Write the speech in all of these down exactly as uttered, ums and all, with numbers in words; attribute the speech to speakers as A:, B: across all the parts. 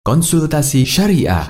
A: Konsultasi Syariah.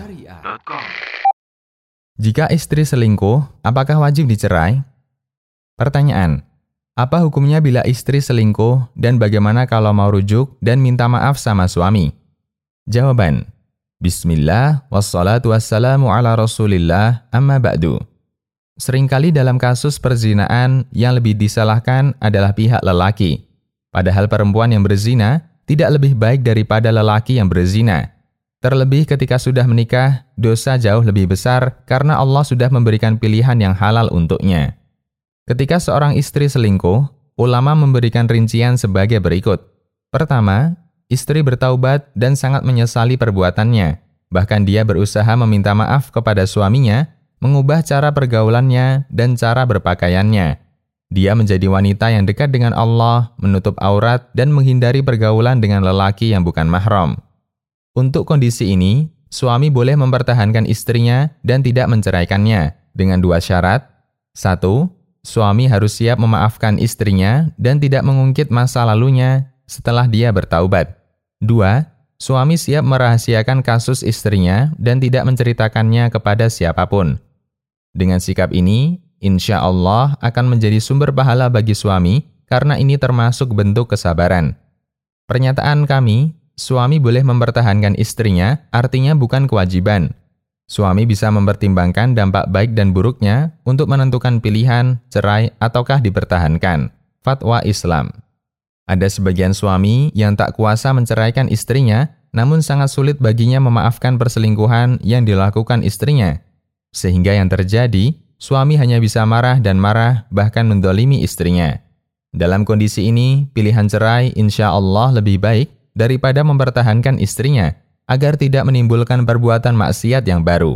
B: Jika istri selingkuh, apakah wajib dicerai? Pertanyaan: apa hukumnya bila istri selingkuh dan bagaimana kalau mau rujuk dan minta maaf sama suami? Jawaban: Bismillah, wassalatu wassalamu ala rasulillah, amma ba'du. Seringkali dalam kasus perzinaan yang lebih disalahkan adalah pihak lelaki. Padahal perempuan yang berzina tidak lebih baik daripada lelaki yang berzina. Terlebih ketika sudah menikah, dosa jauh lebih besar karena Allah sudah memberikan pilihan yang halal untuknya. Ketika seorang istri selingkuh, ulama memberikan rincian sebagai berikut. Pertama, istri bertaubat dan sangat menyesali perbuatannya. Bahkan dia berusaha meminta maaf kepada suaminya, mengubah cara pergaulannya dan cara berpakaiannya. Dia menjadi wanita yang dekat dengan Allah, menutup aurat dan menghindari pergaulan dengan lelaki yang bukan mahram. Untuk kondisi ini, suami boleh mempertahankan istrinya dan tidak menceraikannya dengan dua syarat. Satu, suami harus siap memaafkan istrinya dan tidak mengungkit masa lalunya setelah dia bertaubat. Dua, suami siap merahasiakan kasus istrinya dan tidak menceritakannya kepada siapapun. Dengan sikap ini, insya Allah akan menjadi sumber pahala bagi suami karena ini termasuk bentuk kesabaran. Pernyataan kami, suami boleh mempertahankan istrinya, artinya bukan kewajiban. Suami bisa mempertimbangkan dampak baik dan buruknya untuk menentukan pilihan, cerai, ataukah dipertahankan. Fatwa Islam. Ada sebagian suami yang tak kuasa menceraikan istrinya, namun sangat sulit baginya memaafkan perselingkuhan yang dilakukan istrinya. Sehingga yang terjadi, suami hanya bisa marah dan marah, bahkan mendolimi istrinya. Dalam kondisi ini, pilihan cerai insya Allah lebih baik daripada mempertahankan istrinya, agar tidak menimbulkan perbuatan maksiat yang baru.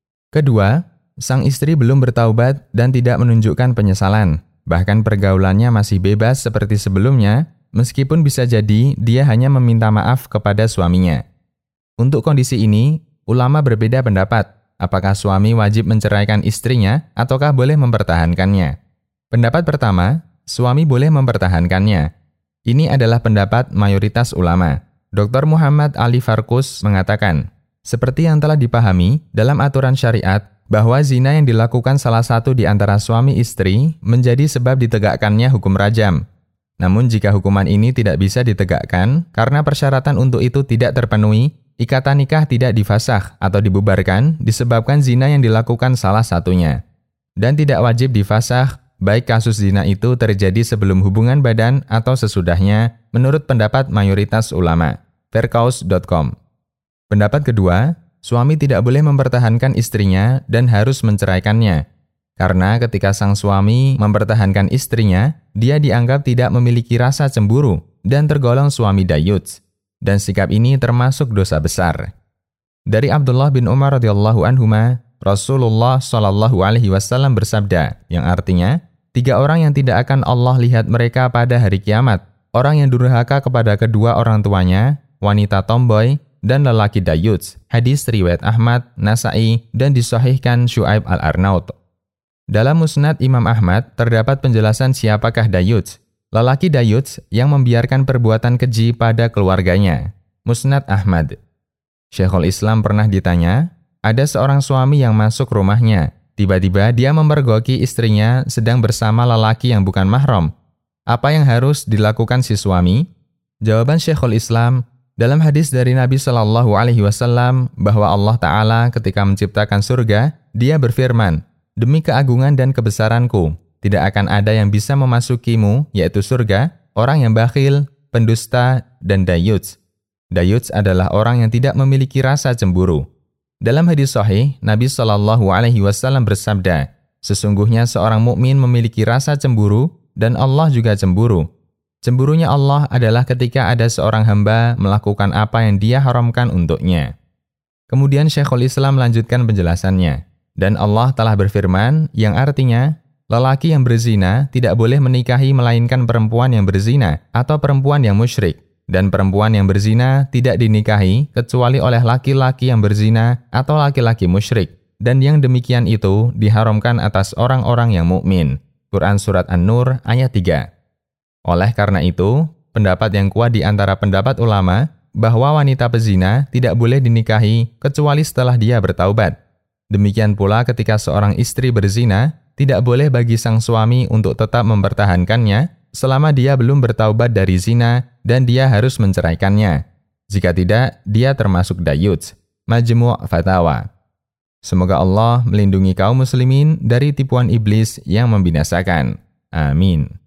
B: Kedua, sang istri belum bertaubat dan tidak menunjukkan penyesalan, bahkan pergaulannya masih bebas seperti sebelumnya, meskipun bisa jadi dia hanya meminta maaf kepada suaminya. Untuk kondisi ini, ulama berbeda pendapat, apakah suami wajib menceraikan istrinya ataukah boleh mempertahankannya. Pendapat pertama, suami boleh mempertahankannya. Ini adalah pendapat mayoritas ulama. doktor Muhammad Ali Farkus mengatakan, seperti yang telah dipahami dalam aturan syariat, bahwa zina yang dilakukan salah satu di antara suami istri menjadi sebab ditegakkannya hukum rajam. Namun jika hukuman ini tidak bisa ditegakkan, karena persyaratan untuk itu tidak terpenuhi, ikatan nikah tidak difasakh atau dibubarkan disebabkan zina yang dilakukan salah satunya. Dan tidak wajib difasakh, baik kasus zina itu terjadi sebelum hubungan badan atau sesudahnya, menurut pendapat mayoritas ulama. Verkaus dot com. Pendapat kedua, suami tidak boleh mempertahankan istrinya dan harus menceraikannya. Karena ketika sang suami mempertahankan istrinya, dia dianggap tidak memiliki rasa cemburu dan tergolong suami dayuts. Dan sikap ini termasuk dosa besar. Dari Abdullah bin Umar radhiyallahu anhuma, Rasulullah shallallahu alaihi wasallam bersabda, yang artinya, tiga orang yang tidak akan Allah lihat mereka pada hari kiamat, orang yang durhaka kepada kedua orang tuanya, wanita tomboy, dan lelaki dayuts. Hadis riwayat Ahmad, Nasa'i, dan disahihkan Syu'aib al-Arnaut. Dalam Musnad Imam Ahmad terdapat penjelasan siapakah dayuts. Lelaki dayuts yang membiarkan perbuatan keji pada keluarganya. Musnad Ahmad. Syekhul Islam pernah ditanya, ada seorang suami yang masuk rumahnya. Tiba-tiba dia memergoki istrinya sedang bersama lelaki yang bukan mahram. Apa yang harus dilakukan si suami? Jawaban Syekhul Islam, dalam hadis dari Nabi Shallallahu Alaihi Wasallam bahwa Allah Ta'ala ketika menciptakan surga, dia berfirman, demi keagungan dan kebesaranku, tidak akan ada yang bisa memasukimu, yaitu surga, orang yang bakhil, pendusta, dan dayuts. Dayuts adalah orang yang tidak memiliki rasa cemburu. Dalam hadis sahih, Nabi Shallallahu Alaihi Wasallam bersabda, sesungguhnya seorang mukmin memiliki rasa cemburu dan Allah juga cemburu. Cemburunya Allah adalah ketika ada seorang hamba melakukan apa yang dia haramkan untuknya. Kemudian Syekhul Islam melanjutkan penjelasannya. Dan Allah telah berfirman, yang artinya, lelaki yang berzina tidak boleh menikahi melainkan perempuan yang berzina atau perempuan yang musyrik. Dan perempuan yang berzina tidak dinikahi kecuali oleh laki-laki yang berzina atau laki-laki musyrik. Dan yang demikian itu diharamkan atas orang-orang yang mukmin. Quran Surat An-Nur ayat tiga. Oleh karena itu, pendapat yang kuat di antara pendapat ulama bahwa wanita pezina tidak boleh dinikahi kecuali setelah dia bertaubat. Demikian pula ketika seorang istri berzina, tidak boleh bagi sang suami untuk tetap mempertahankannya selama dia belum bertaubat dari zina dan dia harus menceraikannya. Jika tidak, dia termasuk dayuts. Majmu' Fatawa. Semoga Allah melindungi kaum muslimin dari tipuan iblis yang membinasakan. Amin.